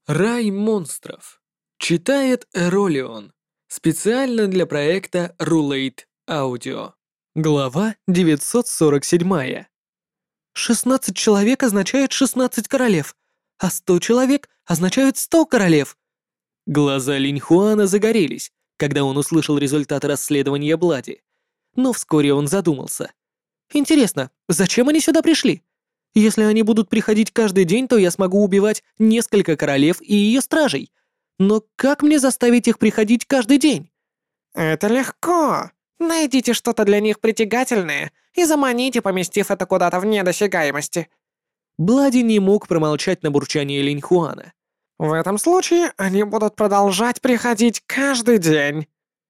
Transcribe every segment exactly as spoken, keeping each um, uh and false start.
Рай монстров. Читает Эролион. Специально для проекта Rulate Audio. Глава девятьсот сорок семь. шестнадцать человек означает шестнадцать королев, а сто человек означают сто королев. Глаза Линьхуана загорелись, когда он услышал результаты расследования Блади. Но вскоре он задумался. Интересно, зачем они сюда пришли? Если они будут приходить каждый день, то я смогу убивать несколько королев и ее стражей. Но как мне заставить их приходить каждый день? Это легко. Найдите что-то для них притягательное и заманите, поместив это куда-то вне досягаемости. Блади не мог промолчать на бурчание Линьхуана. В этом случае они будут продолжать приходить каждый день.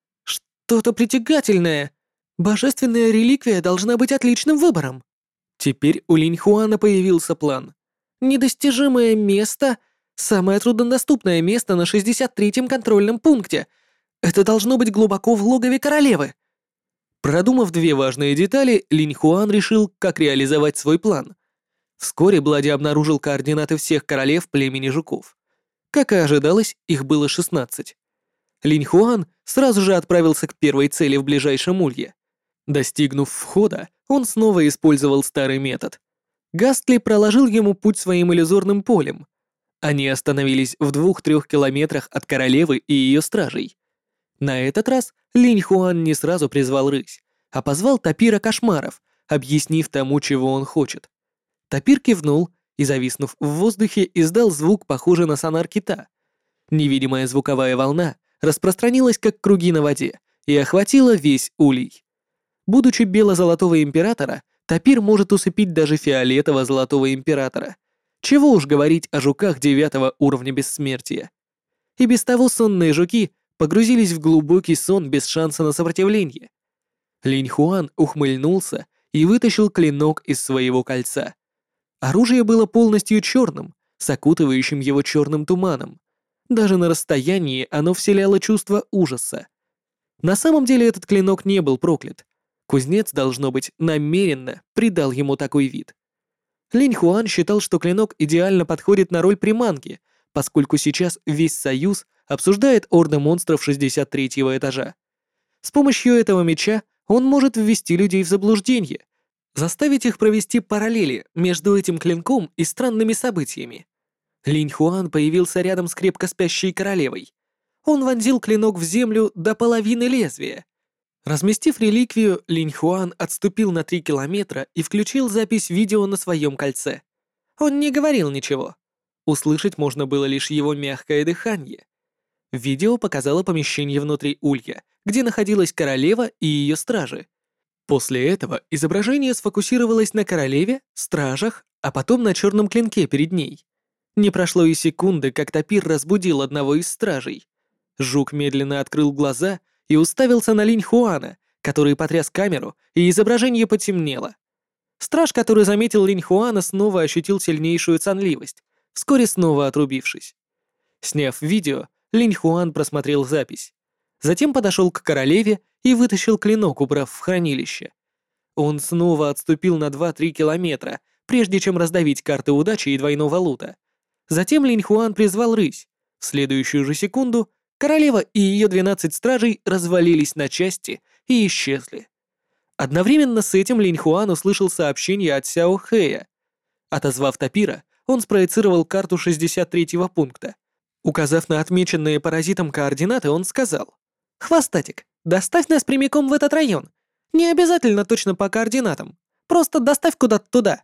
Что-то притягательное. Божественная реликвия должна быть отличным выбором. Теперь у Линьхуана появился план. Недостижимое место — самое труднодоступное место на шестьдесят третьем контрольном пункте. Это должно быть глубоко в логове королевы. Продумав две важные детали, Линьхуан решил, как реализовать свой план. Вскоре Блади обнаружил координаты всех королев племени жуков. Как и ожидалось, их было шестнадцать. Линьхуан сразу же отправился к первой цели в ближайшем улье. Достигнув входа, он снова использовал старый метод. Гастли проложил ему путь своим иллюзорным полем. Они остановились в двух-трех километрах от королевы и ее стражей. На этот раз Линьхуан не сразу призвал рысь, а позвал Тапира Кошмаров, объяснив тому, чего он хочет. Тапир кивнул и, зависнув в воздухе, издал звук, похожий на сонар кита. Невидимая звуковая волна распространилась как круги на воде и охватила весь улей. Будучи бело-золотого императора, Тапир может усыпить даже фиолетово-золотого императора. Чего уж говорить о жуках девятого уровня бессмертия. И без того сонные жуки погрузились в глубокий сон без шанса на сопротивление. Линьхуан ухмыльнулся и вытащил клинок из своего кольца. Оружие было полностью черным, с окутывающим его черным туманом. Даже на расстоянии оно вселяло чувство ужаса. На самом деле этот клинок не был проклят. Кузнец, должно быть, намеренно придал ему такой вид. Линьхуан считал, что клинок идеально подходит на роль приманки, поскольку сейчас весь Союз обсуждает орды монстров шестьдесят третьего этажа. С помощью этого меча он может ввести людей в заблуждение, заставить их провести параллели между этим клинком и странными событиями. Линьхуан появился рядом с крепко спящей королевой. Он вонзил клинок в землю до половины лезвия. Разместив реликвию, Линьхуан отступил на три километра и включил запись видео на своем кольце. Он не говорил ничего. Услышать можно было лишь его мягкое дыхание. Видео показало помещение внутри улья, где находилась королева и ее стражи. После этого изображение сфокусировалось на королеве, стражах, а потом на черном клинке перед ней. Не прошло и секунды, как Тапир разбудил одного из стражей. Жук медленно открыл глаза и уставился на Линьхуана, который потряс камеру, и изображение потемнело. Страж, который заметил Линьхуана, снова ощутил сильнейшую сонливость, вскоре снова отрубившись. Сняв видео, Линьхуан просмотрел запись. Затем подошел к королеве и вытащил клинок, убрав в хранилище. Он снова отступил на два-три километра, прежде чем раздавить карты удачи и двойного лута. Затем Линьхуан призвал рысь. В следующую же секунду королева и ее двенадцать стражей развалились на части и исчезли. Одновременно с этим Линьхуан услышал сообщение от Сяо Хэя. Отозвав Тапира, он спроецировал карту шестьдесят третьего пункта. Указав на отмеченные паразитом координаты, он сказал: «Хвостатик, доставь нас прямиком в этот район. Не обязательно точно по координатам. Просто доставь куда-то туда».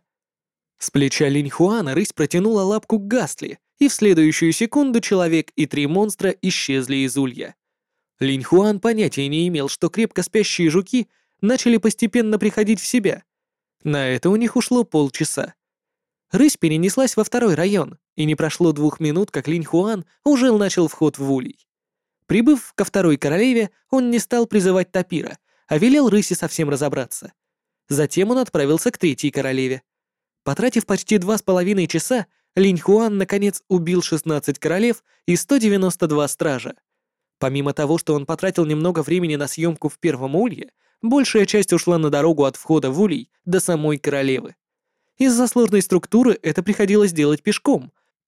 С плеча Линьхуана рысь протянула лапку к Гастли, и в следующую секунду человек и три монстра исчезли из улья. Линьхуан понятия не имел, что крепко спящие жуки начали постепенно приходить в себя. На это у них ушло полчаса. Рысь перенеслась во второй район, и не прошло двух минут, как Линьхуан уже начал вход в улей. Прибыв ко второй королеве, он не стал призывать Тапира, а велел рыси совсем разобраться. Затем он отправился к третьей королеве. Потратив почти два с половиной часа, Линьхуан наконец убил шестнадцать королев и сто девяносто два стража. Помимо того, что он потратил немного времени на съемку в первом улье, большая часть ушла на дорогу от входа в улей до самой королевы. Из-за сложной структуры это приходилось делать пешком,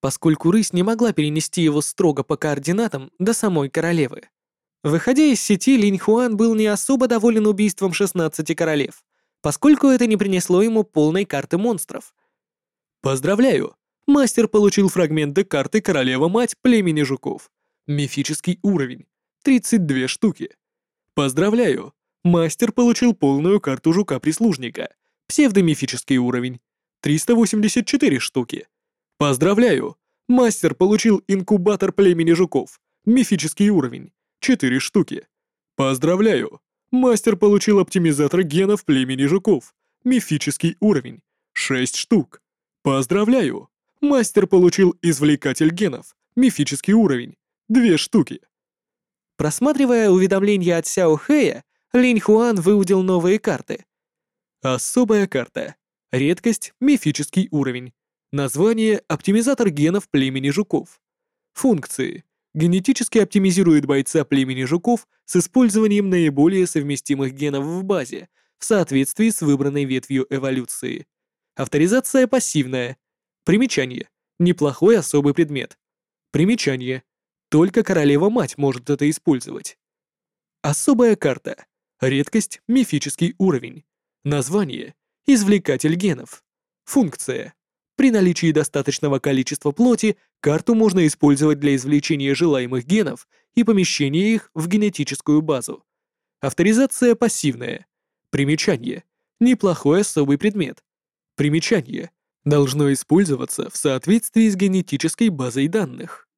поскольку рысь не могла перенести его строго по координатам до самой королевы. Выходя из сети, Линь Хуан был не особо доволен убийством шестнадцати королев, поскольку это не принесло ему полной карты монстров. Поздравляю! Мастер получил фрагменты карты Королева-Мать племени жуков. Мифический уровень. тридцать две штуки. Поздравляю! Мастер получил полную карту жука-прислужника. Псевдомифический уровень. триста восемьдесят четыре штуки. Поздравляю! Мастер получил инкубатор племени жуков. Мифический уровень. четыре штуки. Поздравляю! Мастер получил оптимизатор генов племени жуков. Мифический уровень. шесть штук. Поздравляю! Мастер получил извлекатель генов. Мифический уровень. две штуки. Просматривая уведомления от Сяо Хэя, Линь Хуан выудил новые карты. Особая карта. Редкость. Мифический уровень. Название «Оптимизатор генов племени жуков». Функции. Генетически оптимизирует бойца племени жуков с использованием наиболее совместимых генов в базе в соответствии с выбранной ветвью эволюции. Авторизация пассивная. Примечание. Неплохой особый предмет. Примечание. Только Королева-Мать может это использовать. Особая карта. Редкость – мифический уровень. Название – извлекатель генов. Функция. При наличии достаточного количества плоти карту можно использовать для извлечения желаемых генов и помещения их в генетическую базу. Авторизация пассивная. Примечание. Неплохой особый предмет. Примечание. Должно использоваться в соответствии с генетической базой данных.